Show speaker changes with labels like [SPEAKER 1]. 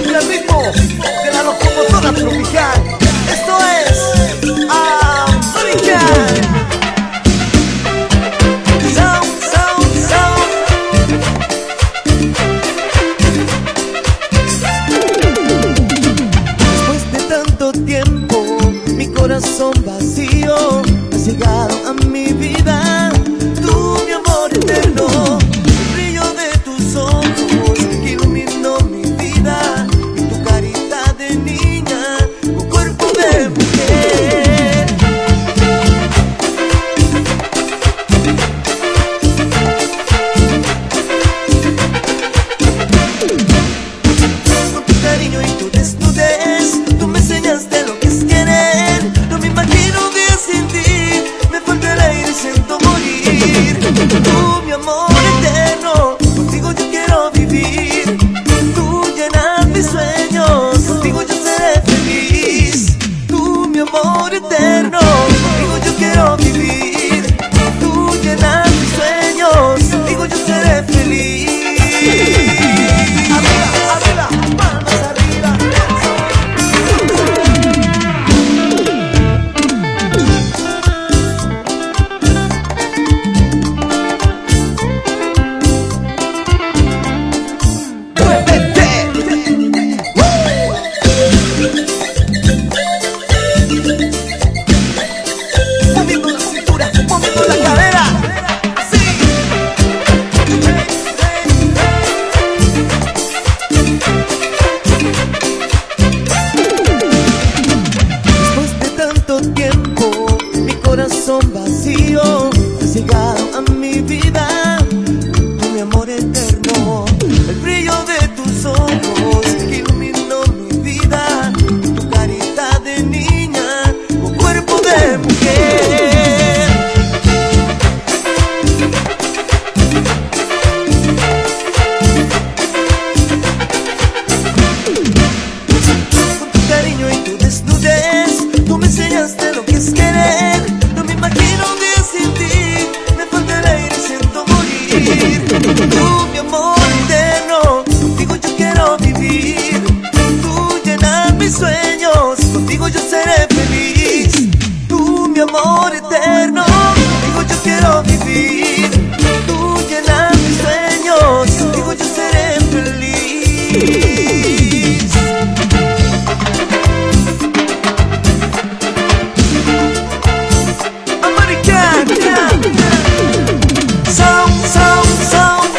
[SPEAKER 1] en el ritmo de la locomotora tropical. Esto es American Sound, Sound, Sound. Después de tanto tiempo, mi corazón vacío has llegado a mi vida. Tú, mi amor eterno, el brillo de tus ojos que iluminó mi vida, y tu carita de niña con cuerpo de mujer. Con tu cariño y tu desnudez, tú me enseñaste lo que es querer. No me imagino un día sin ti, me falta el aire y siento morir. Tú, mi amor eterno, contigo yo quiero vivir. Tú llenas mis sueños, contigo yo seré feliz. Tú, mi amor eterno, contigo yo quiero vivir. Tú llenas mis sueños, contigo yo seré feliz. Arriba, arriba, palmas arriba. Moviendo la cintura, moviendo la cadera, así. Después de tanto tiempo, mi corazón vacío has llegado a mi vida. Tú, mi amor eterno, el brillo de tus ojos que iluminó mi vida, tu carita de niña con cuerpo de mujer. Con tu cariño y tu desnudez, tú me enseñaste lo que es querer. No me imagino un día sin ti, me falta el aire y siento morir. Tú, mi amor eterno, contigo yo quiero vivir. Tú llenas mis sueños, contigo yo seré feliz. Tú, mi amor eterno, contigo yo quiero vivir. Tú llenas mis sueños, contigo yo seré feliz. American Sound, Sound, Sound.